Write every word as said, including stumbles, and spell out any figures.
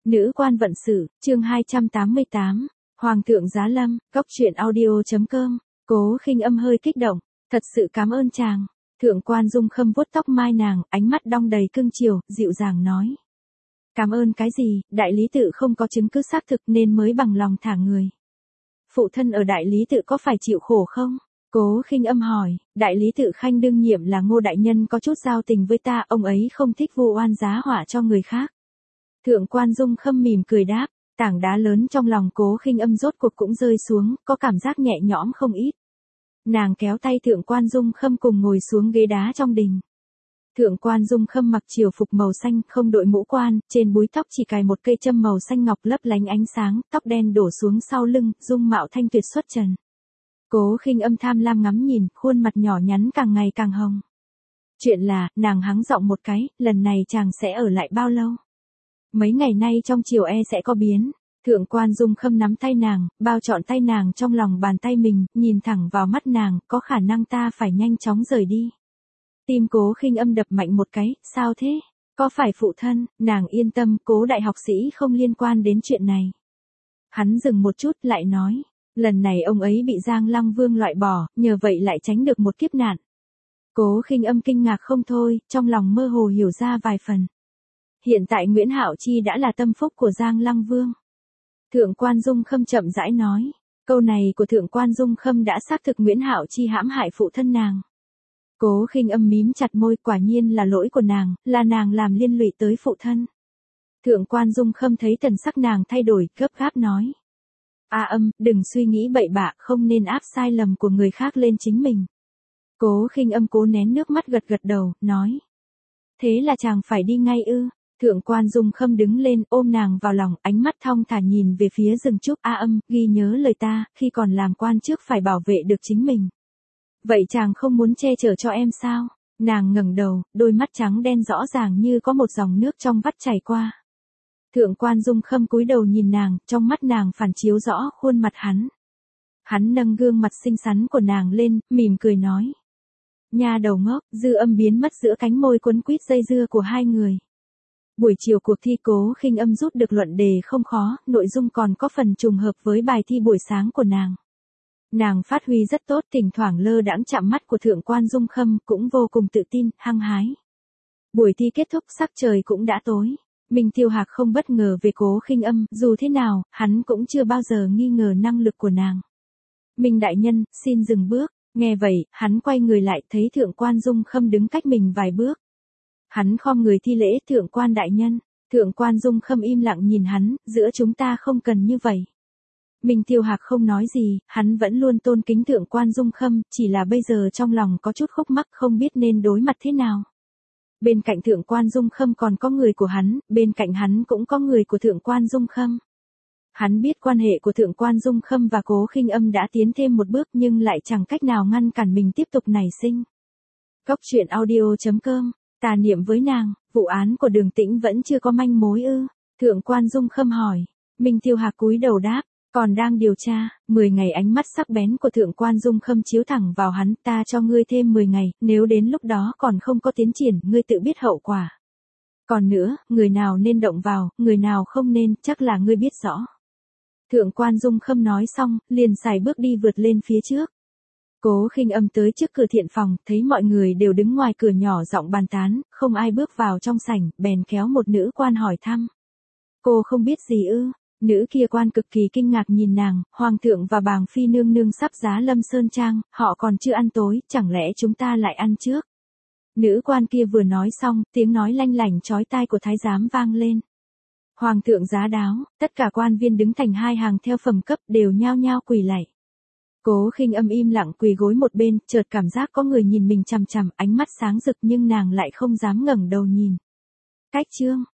Nữ quan vận sự, chương hai trăm tám mươi tám, Hoàng thượng giá lâm, góc truyện audio chấm com, Cố Khinh Âm hơi kích động, thật sự cảm ơn chàng. Thượng quan Dung Khâm vuốt tóc mai nàng, ánh mắt đong đầy cưng chiều, dịu dàng nói. Cảm ơn cái gì, đại lý tự không có chứng cứ xác thực nên mới bằng lòng thả người. Phụ thân ở đại lý tự có phải chịu khổ không? Cố Khinh Âm hỏi, đại lý tự khanh đương nhiệm là Ngô đại nhân có chút giao tình với ta, ông ấy không thích vu oan giá họa cho người khác. Thượng quan Dung Khâm mỉm cười đáp, tảng đá lớn trong lòng Cố Khinh Âm rốt cuộc cũng rơi xuống, có cảm giác nhẹ nhõm không ít. Nàng kéo tay Thượng quan Dung Khâm cùng ngồi xuống ghế đá trong đình. Thượng quan Dung Khâm mặc triều phục màu xanh, không đội mũ quan, trên búi tóc chỉ cài một cây châm màu xanh ngọc lấp lánh ánh sáng, tóc đen đổ xuống sau lưng, dung mạo thanh tuyệt xuất trần. Cố Khinh Âm tham lam ngắm nhìn, khuôn mặt nhỏ nhắn càng ngày càng hồng. Chuyện là, nàng hắng giọng một cái, lần này chàng sẽ ở lại bao lâu? Mấy ngày nay trong triều e sẽ có biến. Thượng quan Dung Khâm nắm tay nàng, bao trọn tay nàng trong lòng bàn tay mình, nhìn thẳng vào mắt nàng, có khả năng ta phải nhanh chóng rời đi. Tim Cố Khinh Âm đập mạnh một cái, sao thế? Có phải phụ thân? Nàng yên tâm, Cố đại học sĩ không liên quan đến chuyện này. Hắn dừng một chút lại nói, lần này ông ấy bị Giang Lăng Vương loại bỏ, nhờ vậy lại tránh được một kiếp nạn. Cố Khinh Âm kinh ngạc không thôi, trong lòng mơ hồ hiểu ra vài phần. Hiện tại Nguyễn Hạo Chi đã là tâm phúc của Giang Lăng Vương. Thượng quan Dung Khâm chậm rãi nói, câu này của Thượng quan Dung Khâm đã xác thực Nguyễn Hạo Chi hãm hại phụ thân nàng. Cố Khinh Âm mím chặt môi, quả nhiên là lỗi của nàng, là nàng làm liên lụy tới phụ thân. Thượng quan Dung Khâm thấy thần sắc nàng thay đổi, gấp gáp nói. A Âm, đừng suy nghĩ bậy bạ, không nên áp sai lầm của người khác lên chính mình. Cố Khinh Âm cố nén nước mắt gật gật đầu, nói. Thế là chàng phải đi ngay ư? Thượng quan Dung Khâm đứng lên, ôm nàng vào lòng, ánh mắt thong thả nhìn về phía rừng trúc. A Âm, ghi nhớ lời ta, khi còn làm quan trước phải bảo vệ được chính mình. Vậy chàng không muốn che chở cho em sao? Nàng ngẩng đầu, đôi mắt trắng đen rõ ràng như có một dòng nước trong vắt chảy qua. Thượng quan Dung Khâm cúi đầu nhìn nàng, trong mắt nàng phản chiếu rõ khuôn mặt hắn. Hắn nâng gương mặt xinh xắn của nàng lên, mỉm cười nói. Nha đầu ngốc, dư âm biến mất giữa cánh môi quấn quýt dây dưa của hai người. Buổi chiều cuộc thi Cố Khinh Âm rút được luận đề không khó, nội dung còn có phần trùng hợp với bài thi buổi sáng của nàng. Nàng phát huy rất tốt, thỉnh thoảng lơ đãng chạm mắt của Thượng quan Dung Khâm, cũng vô cùng tự tin, hăng hái. Buổi thi kết thúc, sắc trời cũng đã tối. Minh Tiêu Hạc không bất ngờ về Cố Khinh Âm, dù thế nào, hắn cũng chưa bao giờ nghi ngờ năng lực của nàng. Minh đại nhân, xin dừng bước. Nghe vậy, hắn quay người lại, thấy Thượng quan Dung Khâm đứng cách mình vài bước. Hắn khom người thi lễ, Thượng quan đại nhân. Thượng quan Dung Khâm im lặng nhìn hắn, giữa chúng ta không cần như vậy. Minh Tiêu Hạc không nói gì, hắn vẫn luôn tôn kính Thượng quan Dung Khâm, chỉ là bây giờ trong lòng có chút khúc mắc, không biết nên đối mặt thế nào. Bên cạnh Thượng quan Dung Khâm còn có người của hắn, bên cạnh hắn cũng có người của Thượng quan Dung Khâm. Hắn biết quan hệ của Thượng quan Dung Khâm và Cố Khinh Âm đã tiến thêm một bước nhưng lại chẳng cách nào ngăn cản mình tiếp tục nảy sinh. Góc truyện audio chấm com, tà niệm với nàng, vụ án của Đường Tĩnh vẫn chưa có manh mối ư? Thượng quan Dung Khâm hỏi. Minh Tiêu Hạc cúi đầu đáp, còn đang điều tra. Mười ngày. Ánh mắt sắc bén của Thượng quan Dung Khâm chiếu thẳng vào hắn, ta cho ngươi thêm mười ngày, nếu đến lúc đó còn không có tiến triển, ngươi tự biết hậu quả. Còn nữa, người nào nên động vào, người nào không nên, chắc là ngươi biết rõ. Thượng quan Dung Khâm nói xong, liền xài bước đi vượt lên phía trước. Cố Khinh Âm tới trước cửa thiện phòng, thấy mọi người đều đứng ngoài cửa nhỏ giọng bàn tán, không ai bước vào trong sảnh, bèn kéo một nữ quan hỏi thăm. Cô không biết gì ư? Nữ kia quan cực kỳ kinh ngạc nhìn nàng, Hoàng thượng và bàng phi nương nương sắp giá lâm sơn trang, họ còn chưa ăn tối, chẳng lẽ chúng ta lại ăn trước? Nữ quan kia vừa nói xong, tiếng nói lanh lảnh chói tai của thái giám vang lên. Hoàng thượng giá đáo, tất cả quan viên đứng thành hai hàng theo phẩm cấp đều nhao nhao quỳ lạy. Cố Khinh Âm im lặng quỳ gối một bên, chợt cảm giác có người nhìn mình chằm chằm, ánh mắt sáng rực nhưng nàng lại không dám ngẩng đầu nhìn. Cách chương,